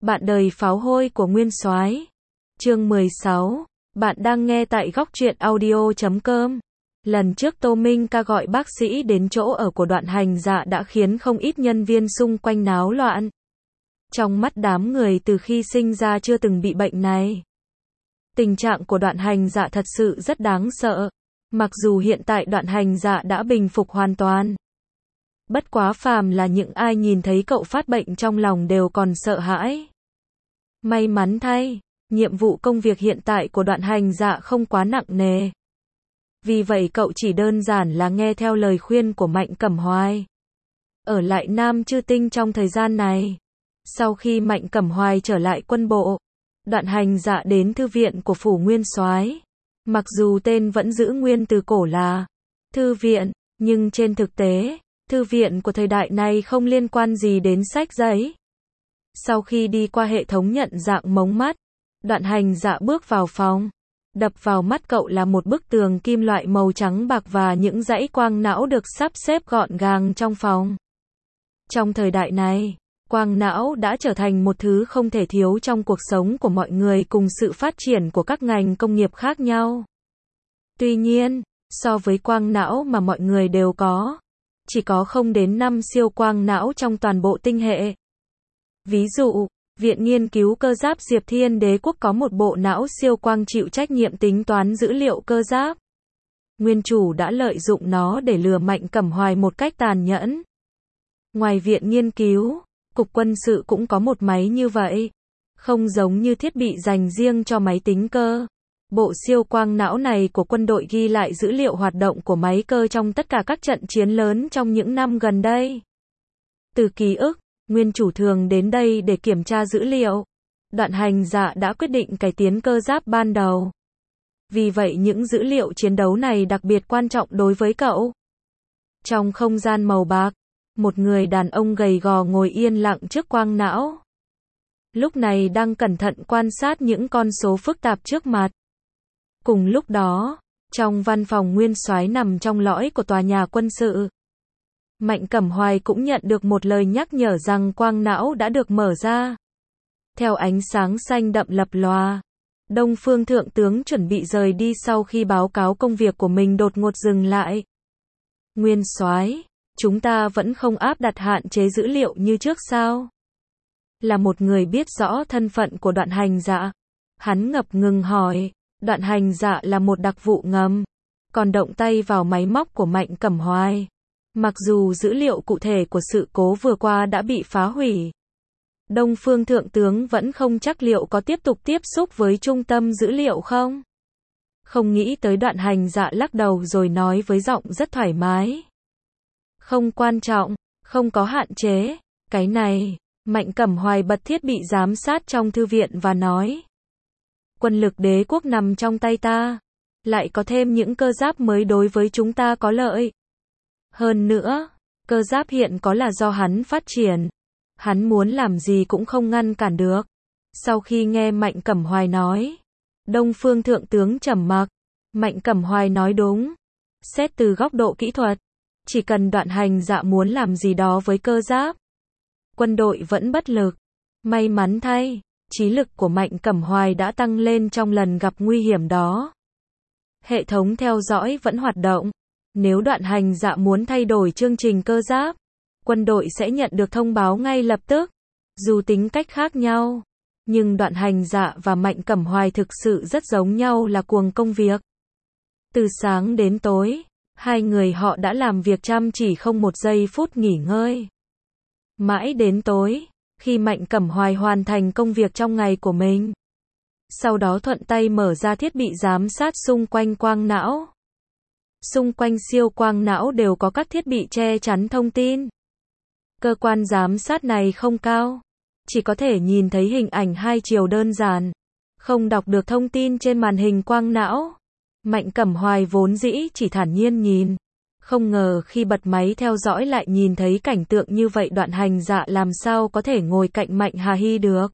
Bạn đời pháo hôi của Nguyên Soái. Chương 16. Bạn đang nghe tại góc truyện audio.com. Lần trước Tô Minh ca gọi bác sĩ đến chỗ ở của Đoạn Hành Dạ đã khiến không ít nhân viên xung quanh náo loạn. Trong mắt đám người từ khi sinh ra chưa từng bị bệnh này. Tình trạng của Đoạn Hành Dạ thật sự rất đáng sợ. Mặc dù hiện tại Đoạn Hành Dạ đã bình phục hoàn toàn. Bất quá phàm là những ai nhìn thấy cậu phát bệnh trong lòng đều còn sợ hãi. May mắn thay, nhiệm vụ công việc hiện tại của Đoạn Hành Dạ không quá nặng nề. Vì vậy cậu chỉ đơn giản là nghe theo lời khuyên của Mạnh Cẩm Hoài. Ở lại Nam Chư Tinh trong thời gian này. Sau khi Mạnh Cẩm Hoài trở lại quân bộ, Đoạn Hành Dạ đến thư viện của phủ Nguyên Soái. Mặc dù tên vẫn giữ nguyên từ cổ là thư viện, nhưng trên thực tế, thư viện của thời đại này không liên quan gì đến sách giấy. Sau khi đi qua hệ thống nhận dạng mống mắt, Đoạn Hành Dạ bước vào phòng. Đập vào mắt cậu là một bức tường kim loại màu trắng bạc và những dãy quang não được sắp xếp gọn gàng trong phòng. Trong thời đại này, quang não đã trở thành một thứ không thể thiếu trong cuộc sống của mọi người cùng sự phát triển của các ngành công nghiệp khác nhau. Tuy nhiên, so với quang não mà mọi người đều có, chỉ có không đến 5 siêu quang não trong toàn bộ tinh hệ. Ví dụ, Viện Nghiên cứu Cơ giáp Diệp Thiên Đế Quốc có một bộ não siêu quang chịu trách nhiệm tính toán dữ liệu cơ giáp. Nguyên chủ đã lợi dụng nó để lừa Mạnh Cẩm Hoài một cách tàn nhẫn. Ngoài Viện Nghiên cứu, Cục Quân sự cũng có một máy như vậy. Không giống như thiết bị dành riêng cho máy tính cơ. Bộ siêu quang não này của quân đội ghi lại dữ liệu hoạt động của máy cơ trong tất cả các trận chiến lớn trong những năm gần đây. Từ ký ức, nguyên chủ thường đến đây để kiểm tra dữ liệu. Đoạn Hành Dạ đã quyết định cải tiến cơ giáp ban đầu. Vì vậy những dữ liệu chiến đấu này đặc biệt quan trọng đối với cậu. Trong không gian màu bạc, một người đàn ông gầy gò ngồi yên lặng trước quang não. Lúc này đang cẩn thận quan sát những con số phức tạp trước mặt. Cùng lúc đó, trong văn phòng Nguyên Soái nằm trong lõi của tòa nhà quân sự, Mạnh Cẩm Hoài cũng nhận được một lời nhắc nhở rằng quang não đã được mở ra. Theo ánh sáng xanh đậm lập lòa, Đông Phương Thượng tướng chuẩn bị rời đi sau khi báo cáo công việc của mình đột ngột dừng lại. Nguyên Soái, chúng ta vẫn không áp đặt hạn chế dữ liệu như trước sao? Là một người biết rõ thân phận của Đoạn Hành Dạ, hắn ngập ngừng hỏi. Đoạn Hành Dạ là một đặc vụ ngầm, còn động tay vào máy móc của Mạnh Cẩm Hoài. Mặc dù dữ liệu cụ thể của sự cố vừa qua đã bị phá hủy, Đông Phương Thượng tướng vẫn không chắc liệu có tiếp tục tiếp xúc với trung tâm dữ liệu không. Không nghĩ tới Đoạn Hành Dạ lắc đầu rồi nói với giọng rất thoải mái. Không quan trọng, không có hạn chế. Cái này, Mạnh Cẩm Hoài bật thiết bị giám sát trong thư viện và nói. Quân lực đế quốc nằm trong tay ta. Lại có thêm những cơ giáp mới đối với chúng ta có lợi. Hơn nữa, cơ giáp hiện có là do hắn phát triển. Hắn muốn làm gì cũng không ngăn cản được. Sau khi nghe Mạnh Cẩm Hoài nói, Đông Phương Thượng tướng trầm mặc. Mạnh Cẩm Hoài nói đúng. Xét từ góc độ kỹ thuật, chỉ cần Đoạn Hành Dạ muốn làm gì đó với cơ giáp, quân đội vẫn bất lực. May mắn thay, trí lực của Mạnh Cẩm Hoài đã tăng lên trong lần gặp nguy hiểm đó. Hệ thống theo dõi vẫn hoạt động. Nếu Đoạn Hành Dạ muốn thay đổi chương trình cơ giáp, quân đội sẽ nhận được thông báo ngay lập tức. Dù tính cách khác nhau, nhưng Đoạn Hành Dạ và Mạnh Cẩm Hoài thực sự rất giống nhau là cuồng công việc. Từ sáng đến tối, hai người họ đã làm việc chăm chỉ không một giây phút nghỉ ngơi. Mãi đến tối, khi Mạnh Cẩm Hoài hoàn thành công việc trong ngày của mình, sau đó thuận tay mở ra thiết bị giám sát xung quanh quang não. Xung quanh siêu quang não đều có các thiết bị che chắn thông tin. Cơ quan giám sát này không cao, chỉ có thể nhìn thấy hình ảnh hai chiều đơn giản, không đọc được thông tin trên màn hình quang não. Mạnh Cẩm Hoài vốn dĩ chỉ thản nhiên nhìn. Không ngờ khi bật máy theo dõi lại nhìn thấy cảnh tượng như vậy. Đoạn Hành Dạ làm sao có thể ngồi cạnh Mạnh Hà Hy được.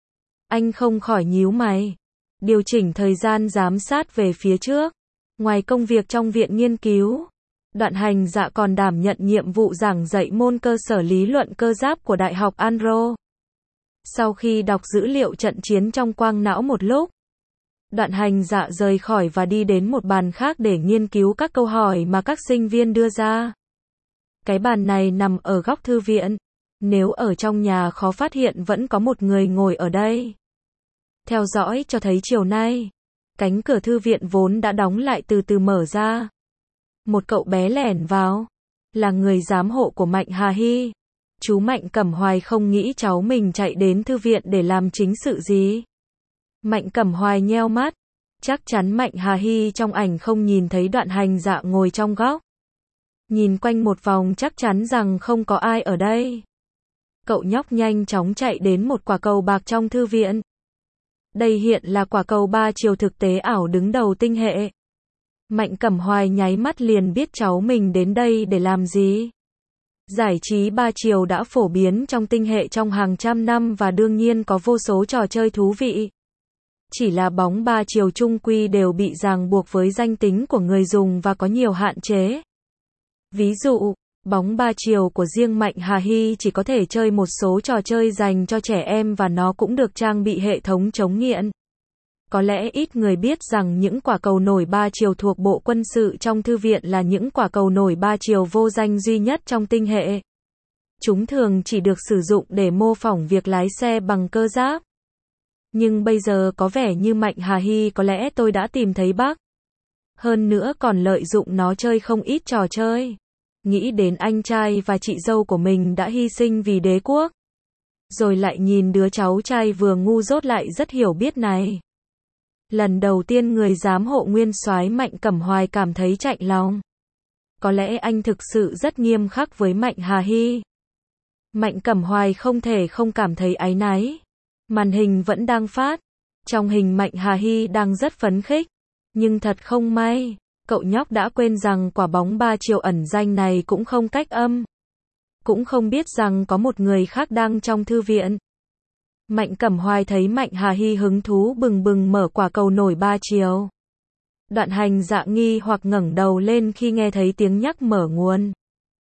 Anh không khỏi nhíu mày. Điều chỉnh thời gian giám sát về phía trước. Ngoài công việc trong viện nghiên cứu, Đoạn Hành Dạ còn đảm nhận nhiệm vụ giảng dạy môn cơ sở lý luận cơ giáp của Đại học Anro. Sau khi đọc dữ liệu trận chiến trong quang não một lúc, Đoạn Hành Dạ rời khỏi và đi đến một bàn khác để nghiên cứu các câu hỏi mà các sinh viên đưa ra. Cái bàn này nằm ở góc thư viện. Nếu ở trong nhà khó phát hiện vẫn có một người ngồi ở đây. Theo dõi cho thấy chiều nay, cánh cửa thư viện vốn đã đóng lại từ từ mở ra. Một cậu bé lẻn vào, là người giám hộ của Mạnh Hà Hy. Chú Mạnh Cẩm Hoài không nghĩ cháu mình chạy đến thư viện để làm chính sự gì. Mạnh Cẩm Hoài nheo mắt, chắc chắn Mạnh Hà Hy trong ảnh không nhìn thấy Đoạn Hành Dạ ngồi trong góc. Nhìn quanh một vòng chắc chắn rằng không có ai ở đây. Cậu nhóc nhanh chóng chạy đến một quả cầu bạc trong thư viện. Đây hiện là quả cầu 3 chiều thực tế ảo đứng đầu tinh hệ. Mạnh Cẩm Hoài nháy mắt liền biết cháu mình đến đây để làm gì. Giải trí 3 chiều đã phổ biến trong tinh hệ trong hàng trăm năm và đương nhiên có vô số trò chơi thú vị. Chỉ là bóng 3 chiều chung quy đều bị ràng buộc với danh tính của người dùng và có nhiều hạn chế. Ví dụ, bóng 3 chiều của riêng Mạnh Hà Hy chỉ có thể chơi một số trò chơi dành cho trẻ em và nó cũng được trang bị hệ thống chống nghiện. Có lẽ ít người biết rằng những quả cầu nổi 3 chiều thuộc Bộ Quân sự trong thư viện là những quả cầu nổi 3 chiều vô danh duy nhất trong tinh hệ. Chúng thường chỉ được sử dụng để mô phỏng việc lái xe bằng cơ giáp. Nhưng bây giờ có vẻ như Mạnh Hà Hy có lẽ tôi đã tìm thấy bug. Hơn nữa còn lợi dụng nó chơi không ít trò chơi. Nghĩ đến anh trai và chị dâu của mình đã hy sinh vì đế quốc. Rồi lại nhìn đứa cháu trai vừa ngu dốt lại rất hiểu biết này. Lần đầu tiên người giám hộ nguyên soái Mạnh Cẩm Hoài cảm thấy chạnh lòng. Có lẽ anh thực sự rất nghiêm khắc với Mạnh Hà Hy. Mạnh Cẩm Hoài không thể không cảm thấy áy náy. Màn hình vẫn đang phát. Trong hình Mạnh Hà Hy đang rất phấn khích. Nhưng thật không may, cậu nhóc đã quên rằng quả bóng 3 chiều ẩn danh này cũng không cách âm. Cũng không biết rằng có một người khác đang trong thư viện. Mạnh Cẩm Hoài thấy Mạnh Hà Hy hứng thú bừng bừng mở quả cầu nổi 3 chiều. Đoạn Hành Dạ nghi hoặc ngẩng đầu lên khi nghe thấy tiếng nhắc mở nguồn.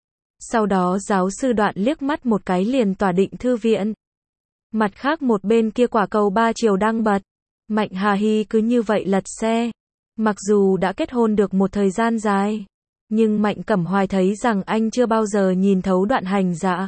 Sau đó giáo sư Đoạn liếc mắt một cái liền tỏa định thư viện. Mặt khác một bên kia quả cầu 3 chiều đang bật. Mạnh Hà Hy cứ như vậy lật xe. Mặc dù đã kết hôn được một thời gian dài, nhưng Mạnh Cẩm Hoài thấy rằng anh chưa bao giờ nhìn thấu Đoạn Hành Dạ.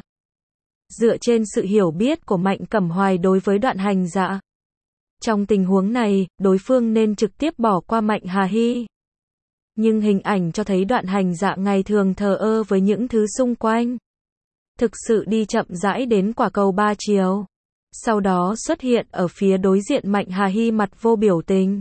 Dựa trên sự hiểu biết của Mạnh Cẩm Hoài đối với Đoạn Hành Dạ, trong tình huống này, đối phương nên trực tiếp bỏ qua Mạnh Hà Hy. Nhưng hình ảnh cho thấy Đoạn Hành Dạ ngày thường thờ ơ với những thứ xung quanh. Thực sự đi chậm rãi đến quả cầu 3 chiều. Sau đó xuất hiện ở phía đối diện Mạnh Hà Hy mặt vô biểu tình.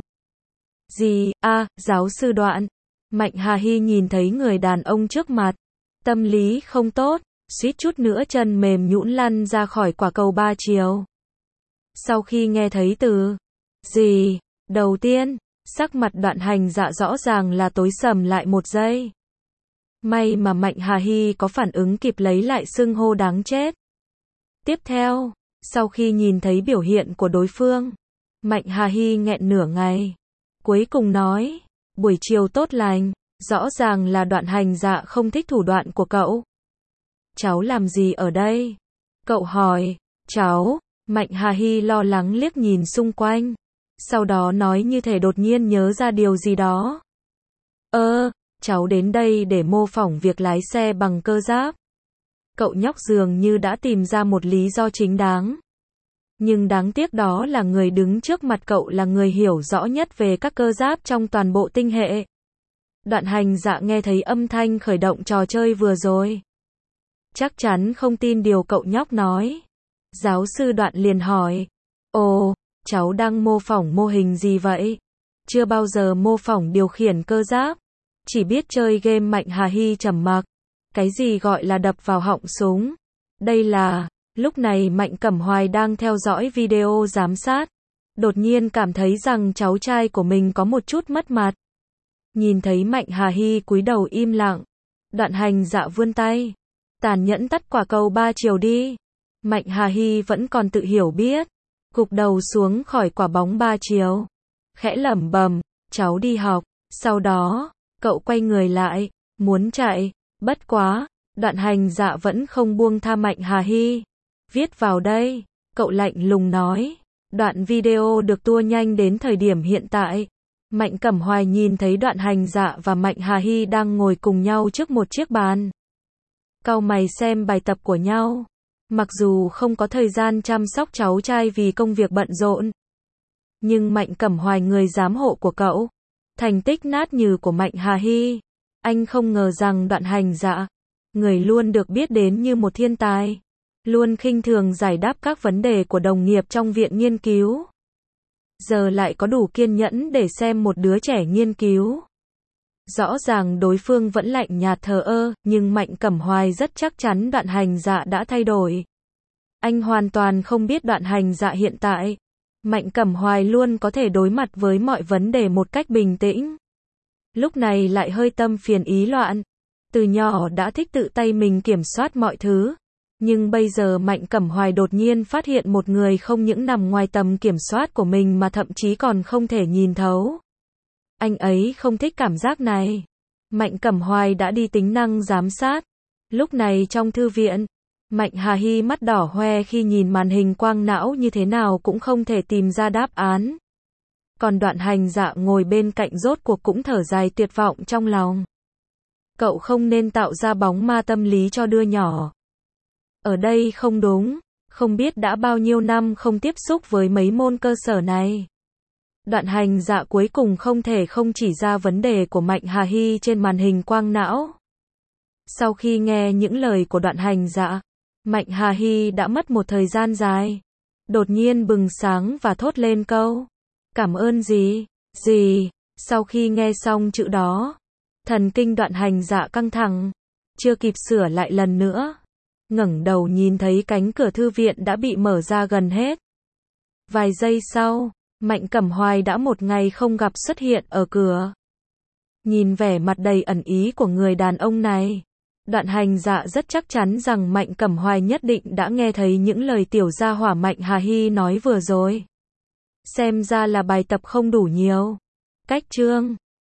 Gì, giáo sư Đoạn. Mạnh Hà Hy nhìn thấy người đàn ông trước mặt. Tâm lý không tốt, suýt chút nữa chân mềm nhũn lăn ra khỏi quả cầu 3 chiều. Sau khi nghe thấy từ gì, đầu tiên, sắc mặt Đoạn Hành Dạ rõ ràng là tối sầm lại một giây. May mà Mạnh Hà Hy có phản ứng kịp lấy lại xưng hô đáng chết. Tiếp theo, sau khi nhìn thấy biểu hiện của đối phương, Mạnh Hà Hy nghẹn nửa ngày. Cuối cùng nói, buổi chiều tốt lành, rõ ràng là Đoạn Hành Dạ không thích thủ đoạn của cậu. Cháu làm gì ở đây? Cậu hỏi, cháu, Mạnh Hà Hy lo lắng liếc nhìn xung quanh. Sau đó nói như thể đột nhiên nhớ ra điều gì đó. Cháu đến đây để mô phỏng việc lái xe bằng cơ giáp. Cậu nhóc dường như đã tìm ra một lý do chính đáng. Nhưng đáng tiếc đó là người đứng trước mặt cậu là người hiểu rõ nhất về các cơ giáp trong toàn bộ tinh hệ. Đoạn Hành Dạ nghe thấy âm thanh khởi động trò chơi vừa rồi. Chắc chắn không tin điều cậu nhóc nói. Giáo sư Đoạn liền hỏi. Ồ, cháu đang mô phỏng mô hình gì vậy? Chưa bao giờ mô phỏng điều khiển cơ giáp. Chỉ biết chơi game. Mạnh Hà Hy trầm mặc. Cái gì gọi là đập vào họng súng? Đây là... Lúc này Mạnh Cẩm Hoài đang theo dõi video giám sát. Đột nhiên cảm thấy rằng cháu trai của mình có một chút mất mặt. Nhìn thấy Mạnh Hà Hy cúi đầu im lặng. Đoạn Hành Dạ vươn tay. Tàn nhẫn tắt quả cầu 3 chiều đi. Mạnh Hà Hy vẫn còn tự hiểu biết. Gục đầu xuống khỏi quả bóng 3 chiều. Khẽ lẩm bẩm, cháu đi học. Sau đó, cậu quay người lại, muốn chạy. Bất quá, Đoạn Hành Dạ vẫn không buông tha Mạnh Hà Hy. Viết vào đây, Cậu lạnh lùng nói. Đoạn video được tua nhanh đến thời điểm hiện tại. Mạnh Cẩm Hoài nhìn thấy Đoạn Hành Dạ và Mạnh Hà Hy đang ngồi cùng nhau trước một chiếc bàn. Cau mày xem bài tập của nhau. Mặc dù không có thời gian chăm sóc cháu trai vì công việc bận rộn, nhưng Mạnh Cẩm Hoài người giám hộ của cậu. Thành tích nát nhừ của Mạnh Hà Hy. Anh không ngờ rằng Đoạn Hành Dạ, người luôn được biết đến như một thiên tài, luôn khinh thường giải đáp các vấn đề của đồng nghiệp trong viện nghiên cứu, giờ lại có đủ kiên nhẫn để xem một đứa trẻ nghiên cứu. Rõ ràng đối phương vẫn lạnh nhạt thờ ơ, nhưng Mạnh Cẩm Hoài rất chắc chắn Đoạn Hành Dạ đã thay đổi. Anh hoàn toàn không biết Đoạn Hành Dạ hiện tại. Mạnh Cẩm Hoài luôn có thể đối mặt với mọi vấn đề một cách bình tĩnh. Lúc này lại hơi tâm phiền ý loạn. Từ nhỏ đã thích tự tay mình kiểm soát mọi thứ. Nhưng bây giờ Mạnh Cẩm Hoài đột nhiên phát hiện một người không những nằm ngoài tầm kiểm soát của mình mà thậm chí còn không thể nhìn thấu. Anh ấy không thích cảm giác này. Mạnh Cẩm Hoài đã đi tính năng giám sát. Lúc này trong thư viện, Mạnh Hà Hy mắt đỏ hoe khi nhìn màn hình quang não như thế nào cũng không thể tìm ra đáp án. Còn Đoạn Hành Dạ ngồi bên cạnh rốt cuộc cũng thở dài tuyệt vọng trong lòng. Cậu không nên tạo ra bóng ma tâm lý cho đứa nhỏ. Ở đây không đúng, không biết đã bao nhiêu năm không tiếp xúc với mấy môn cơ sở này. Đoạn Hành Dạ cuối cùng không thể không chỉ ra vấn đề của Mạnh Hà Hy trên màn hình quang não. Sau khi nghe những lời của Đoạn Hành Dạ, Mạnh Hà Hy đã mất một thời gian dài. Đột nhiên bừng sáng và thốt lên câu. Cảm ơn gì? Gì? Sau khi nghe xong chữ đó, thần kinh Đoạn Hành Dạ căng thẳng. Chưa kịp sửa lại lần nữa. Ngẩng đầu nhìn thấy cánh cửa thư viện đã bị mở ra gần hết. Vài giây sau, Mạnh Cẩm Hoài đã một ngày không gặp xuất hiện ở cửa. Nhìn vẻ mặt đầy ẩn ý của người đàn ông này, Đoạn Hành Dạ rất chắc chắn rằng Mạnh Cẩm Hoài nhất định đã nghe thấy những lời tiểu gia hỏa Mạnh Hà Hy nói vừa rồi. Xem ra là bài tập không đủ nhiều. Cách chương